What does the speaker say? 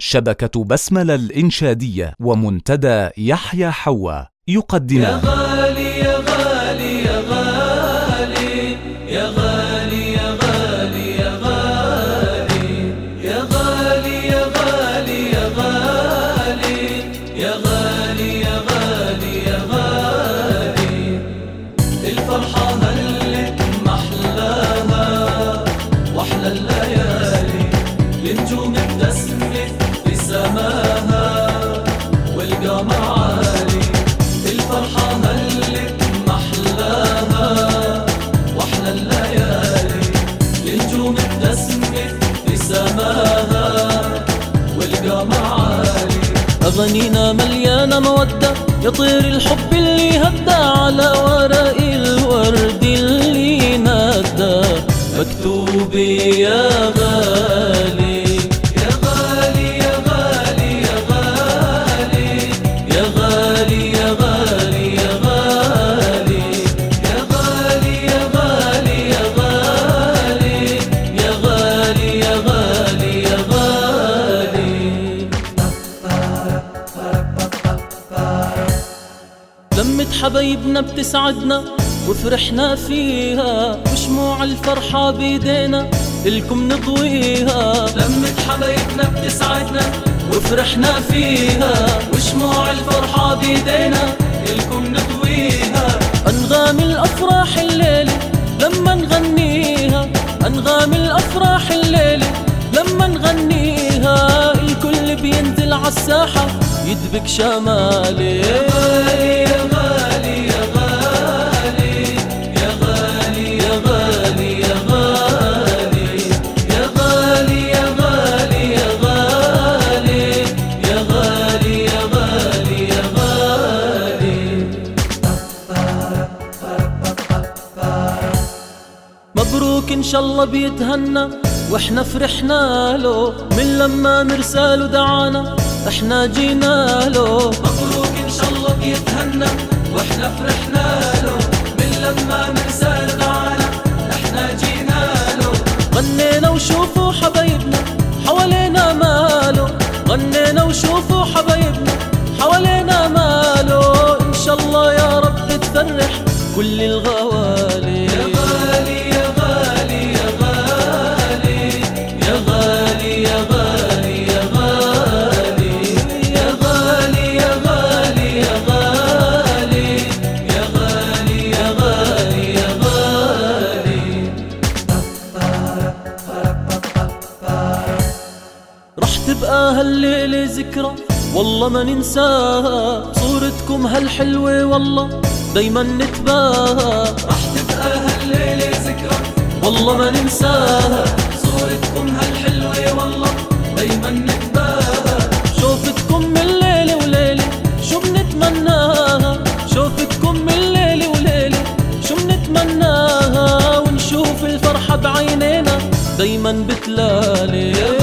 شبكة بسملة الإنشادية ومنتدى يحيى حوا يقدمان يا غالي يا غالي يا غالي يا غالي يا غالي يا غالي يا غالي يا غالي يا غالي يا غالي يا غالي يا غالي الفرحة هلت محلاها واحلى الليالي النجوم ابتسمت في سماها والقمر عالي الفرحة هلت محلاها واحلى الليالي النجوم ابتسمت في سماها والقمر عالي أغانينا مليانة مودة يطير الحب اللي هدى على ورق الورد اللي نادى مكتوب يا غالي يا غالي يا غالي يا غالي يا غالي يا غالي يا غالي يا غالي يا غالي يا غالي يا غالي يا غالي يا غالي لمة حبايبنا بتسعدنا وفرحنا فيها وشموع الفرحة بيدينا الكم نضويها لمة حبايبنا بتسعدنا وفرحنا فيها وشموع الفرحة بيدينا الكم نضويها أنغام الأفراح الليلة لما نغنيها أنغام الأفراح الليلة لما نغنيها الكل بينزل عالساحة يدبك شمالي يا غالي يا غالي يا غالي يا غالي يا غالي يا غالي يا غالي يا غالي يا غالي يا غالي يا غالي يا غالي مبروك إن شاء الله بيتهنى واحنا فرحنا له من لما مرساله دعانا احنا جينا له مبروك ان شاء الله بيتهنى واحنا فرحنا له من لما مرساله دعانا احنا جينا له غنينا وشوفوا حبايبنا حوالينا ماله غنينا وشوفوا حبايبنا حوالينا ماله ان شاء الله يا رب تفرح كل الغوالي يا غالي يا غالي يا غالي يا غالي يا غالي يا غالي يا غالي يا غالي يا غالي يا غالي يا غالي يا غالي رح تبقى هالليلة ذكرى والله ما ننساها صورتكم هالحلوة والله دايما نتباهى رح تبقى هالليلة ذكرى والله ما ننساها صورتكم هالحلوة والله دايما نتباهى شوفتكم من ليلة وليلة شو بنتمناها شوفتكم من ليلة وليلة شو بنتمناها ونشوف الفرحة بعينينا دايما بتلالي